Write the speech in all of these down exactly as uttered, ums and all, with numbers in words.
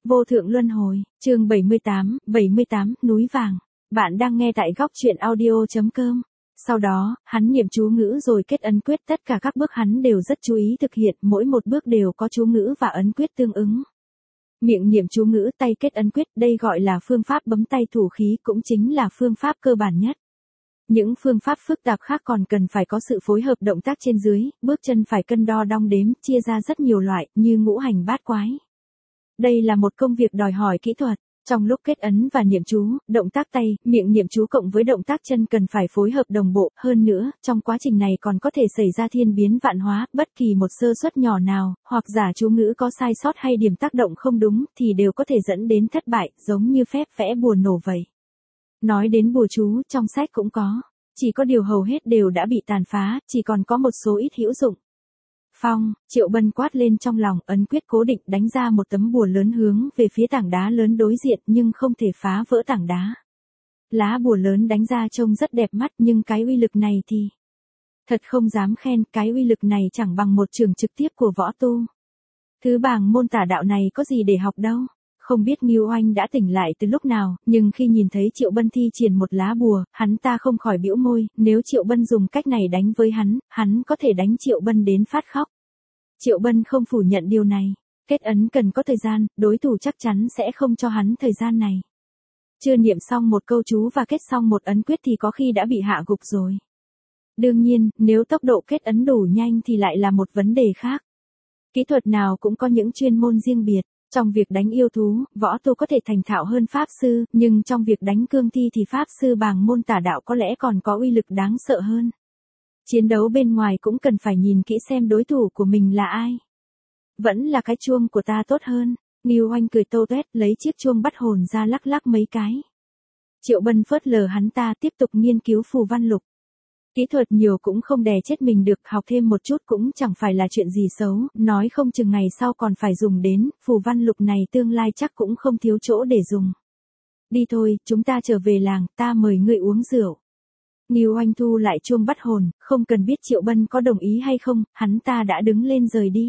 Vô thượng luân hồi, chương bảy mươi tám, bảy mươi tám, núi vàng. Bạn đang nghe tại góc truyện audio.com. Sau đó, hắn niệm chú ngữ rồi kết ấn quyết, tất cả các bước hắn đều rất chú ý thực hiện, mỗi một bước đều có chú ngữ và ấn quyết tương ứng. Miệng niệm chú ngữ, tay kết ấn quyết, đây gọi là phương pháp bấm tay thủ khí, cũng chính là phương pháp cơ bản nhất. Những phương pháp phức tạp khác còn cần phải có sự phối hợp động tác trên dưới, bước chân phải cân đo đong đếm, chia ra rất nhiều loại, như ngũ hành bát quái. Đây là một công việc đòi hỏi kỹ thuật. Trong lúc kết ấn và niệm chú, động tác tay, miệng niệm chú cộng với động tác chân cần phải phối hợp đồng bộ. Hơn nữa, trong quá trình này còn có thể xảy ra thiên biến vạn hóa, bất kỳ một sơ suất nhỏ nào, hoặc giả chú ngữ có sai sót hay điểm tác động không đúng, thì đều có thể dẫn đến thất bại, giống như phép vẽ bùa nổ vậy. Nói đến bùa chú, trong sách cũng có. Chỉ có điều hầu hết đều đã bị tàn phá, chỉ còn có một số ít hữu dụng. Phong, Triệu Bân quát lên trong lòng, ấn quyết cố định, đánh ra một tấm bùa lớn hướng về phía tảng đá lớn đối diện, nhưng không thể phá vỡ tảng đá. Lá bùa lớn đánh ra trông rất đẹp mắt, nhưng cái uy lực này thì... Thật không dám khen, cái uy lực này chẳng bằng một trường trực tiếp của võ tu. Thứ bảng môn tả đạo này có gì để học đâu. Không biết Ngưu Oanh đã tỉnh lại từ lúc nào, nhưng khi nhìn thấy Triệu Bân thi triển một lá bùa, hắn ta không khỏi bĩu môi, nếu Triệu Bân dùng cách này đánh với hắn, hắn có thể đánh Triệu Bân đến phát khóc. Triệu Bân không phủ nhận điều này. Kết ấn cần có thời gian, đối thủ chắc chắn sẽ không cho hắn thời gian này. Chưa niệm xong một câu chú và kết xong một ấn quyết thì có khi đã bị hạ gục rồi. Đương nhiên, nếu tốc độ kết ấn đủ nhanh thì lại là một vấn đề khác. Kỹ thuật nào cũng có những chuyên môn riêng biệt. Trong việc đánh yêu thú, võ tu có thể thành thạo hơn pháp sư, nhưng trong việc đánh cương thi thì pháp sư bàng môn tả đạo có lẽ còn có uy lực đáng sợ hơn. Chiến đấu bên ngoài cũng cần phải nhìn kỹ xem đối thủ của mình là ai. Vẫn là cái chuông của ta tốt hơn. Ngưu Oanh cười tô toét, lấy chiếc chuông bắt hồn ra lắc lắc mấy cái. Triệu Bân phớt lờ hắn ta, tiếp tục nghiên cứu phù văn lục. Kỹ thuật nhiều cũng không đè chết mình được, học thêm một chút cũng chẳng phải là chuyện gì xấu, nói không chừng ngày sau còn phải dùng đến, phù văn lục này tương lai chắc cũng không thiếu chỗ để dùng. Đi thôi, chúng ta trở về làng, ta mời ngươi uống rượu. Ngưu Oanh thu lại chuông bắt hồn, không cần biết Triệu Bân có đồng ý hay không, hắn ta đã đứng lên rời đi.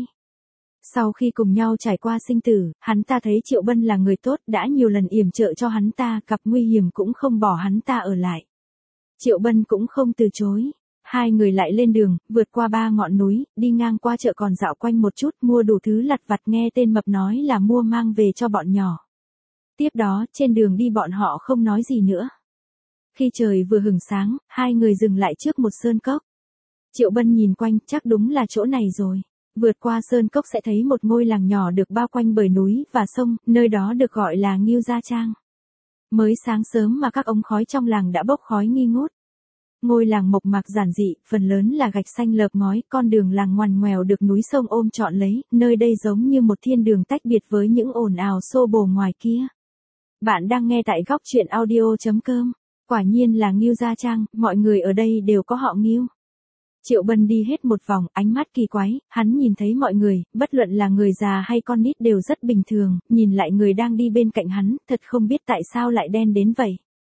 Sau khi cùng nhau trải qua sinh tử, hắn ta thấy Triệu Bân là người tốt, đã nhiều lần yểm trợ cho hắn ta, gặp nguy hiểm cũng không bỏ hắn ta ở lại. Triệu Bân cũng không từ chối. Hai người lại lên đường, vượt qua ba ngọn núi, đi ngang qua chợ còn dạo quanh một chút, mua đủ thứ lặt vặt, nghe tên mập nói là mua mang về cho bọn nhỏ. Tiếp đó, trên đường đi bọn họ không nói gì nữa. Khi trời vừa hửng sáng, hai người dừng lại trước một sơn cốc. Triệu Bân nhìn quanh, chắc đúng là chỗ này rồi. Vượt qua sơn cốc sẽ thấy một ngôi làng nhỏ được bao quanh bởi núi và sông, nơi đó được gọi là Ngưu Gia Trang. Mới sáng sớm mà các ống khói trong làng đã bốc khói nghi ngút. Ngôi làng mộc mạc giản dị, phần lớn là gạch xanh lợp ngói, con đường làng ngoằn ngoèo được núi sông ôm trọn lấy, nơi đây giống như một thiên đường tách biệt với những ồn ào xô bồ ngoài kia. Bạn đang nghe tại góc truyện audio.com. Quả nhiên là Ngưu Gia Trang, mọi người ở đây đều có họ Ngưu. Triệu Bân đi hết một vòng, ánh mắt kỳ quái, hắn nhìn thấy mọi người, bất luận là người già hay con nít đều rất bình thường, nhìn lại người đang đi bên cạnh hắn, thật không biết tại sao lại đen đến vậy.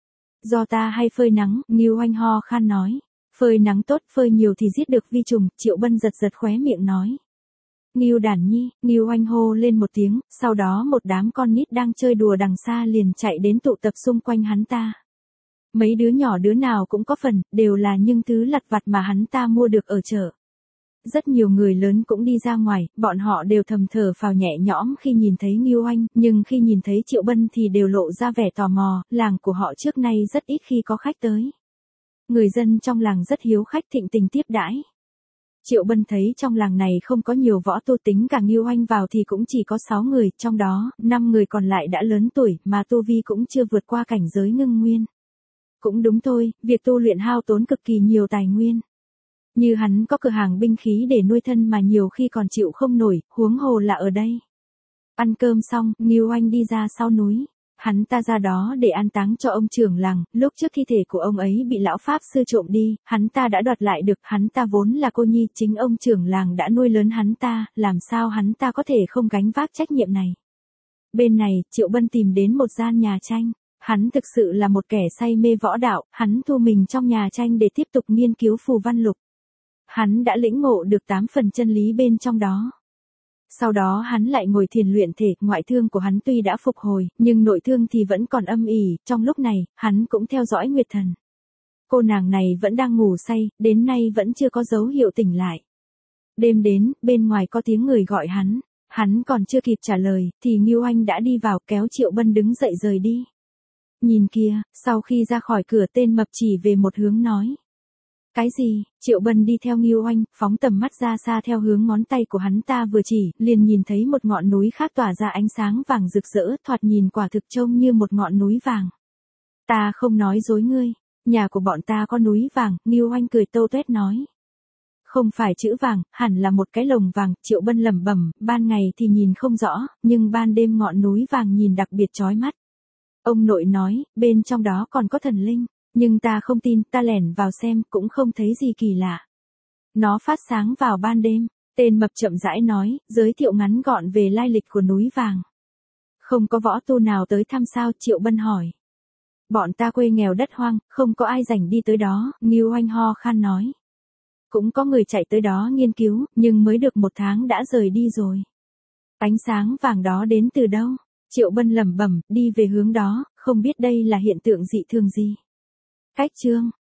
Do ta hay phơi nắng, Ngưu Oanh ho khan nói. Phơi nắng tốt, phơi nhiều thì giết được vi trùng, Triệu Bân giật giật khóe miệng nói. Ngưu Đản Nhi, Ngưu Oanh hô lên một tiếng, sau đó một đám con nít đang chơi đùa đằng xa liền chạy đến tụ tập xung quanh hắn ta. Mấy đứa nhỏ đứa nào cũng có phần, đều là những thứ lặt vặt mà hắn ta mua được ở chợ. Rất nhiều người lớn cũng đi ra ngoài, bọn họ đều thầm thở phào nhẹ nhõm khi nhìn thấy Ngưu Oanh, nhưng khi nhìn thấy Triệu Bân thì đều lộ ra vẻ tò mò, làng của họ trước nay rất ít khi có khách tới. Người dân trong làng rất hiếu khách thịnh tình tiếp đãi. Triệu Bân thấy trong làng này không có nhiều võ tu, tính cả Ngưu Oanh vào thì cũng chỉ có sáu người, trong đó, năm người còn lại đã lớn tuổi, mà tu vi cũng chưa vượt qua cảnh giới ngưng nguyên. Cũng đúng thôi, việc tu luyện hao tốn cực kỳ nhiều tài nguyên. Như hắn có cửa hàng binh khí để nuôi thân mà nhiều khi còn chịu không nổi, huống hồ là ở đây. Ăn cơm xong, Ngưu Oanh đi ra sau núi. Hắn ta ra đó để an táng cho ông trưởng làng, lúc trước thi thể của ông ấy bị lão pháp sư trộm đi, hắn ta đã đoạt lại được, hắn ta vốn là cô nhi, chính ông trưởng làng đã nuôi lớn hắn ta, làm sao hắn ta có thể không gánh vác trách nhiệm này. Bên này, Triệu Bân tìm đến một gian nhà tranh. Hắn thực sự là một kẻ say mê võ đạo, hắn thu mình trong nhà tranh để tiếp tục nghiên cứu phù văn lục. Hắn đã lĩnh ngộ được tám phần chân lý bên trong đó. Sau đó hắn lại ngồi thiền luyện thể, ngoại thương của hắn tuy đã phục hồi, nhưng nội thương thì vẫn còn âm ỉ, trong lúc này, hắn cũng theo dõi Nguyệt Thần. Cô nàng này vẫn đang ngủ say, đến nay vẫn chưa có dấu hiệu tỉnh lại. Đêm đến, bên ngoài có tiếng người gọi hắn, hắn còn chưa kịp trả lời, thì Ngưu Anh đã đi vào kéo Triệu Bân đứng dậy rời đi. Nhìn kia, sau khi ra khỏi cửa tên mập chỉ về một hướng nói. Cái gì? Triệu Bân đi theo Ngưu Anh, phóng tầm mắt ra xa theo hướng ngón tay của hắn ta vừa chỉ, liền nhìn thấy một ngọn núi khác tỏa ra ánh sáng vàng rực rỡ, thoạt nhìn quả thực trông như một ngọn núi vàng. Ta không nói dối ngươi, nhà của bọn ta có núi vàng, Ngưu Anh cười tâu tuét nói. Không phải chữ vàng, hẳn là một cái lồng vàng, Triệu Bân lẩm bẩm, ban ngày thì nhìn không rõ, nhưng ban đêm ngọn núi vàng nhìn đặc biệt chói mắt. Ông nội nói, bên trong đó còn có thần linh. Nhưng ta không tin, ta lẻn vào xem, cũng không thấy gì kỳ lạ. Nó phát sáng vào ban đêm, tên mập chậm rãi nói, giới thiệu ngắn gọn về lai lịch của núi vàng. Không có võ tu nào tới thăm sao? Triệu Bân hỏi. Bọn ta quê nghèo đất hoang, không có ai rảnh đi tới đó, Ngưu Anh ho khan nói. Cũng có người chạy tới đó nghiên cứu, nhưng mới được một tháng đã rời đi rồi. Ánh sáng vàng đó đến từ đâu? Triệu Bân lẩm bẩm, đi về hướng đó, không biết đây là hiện tượng dị thường gì. Cách chương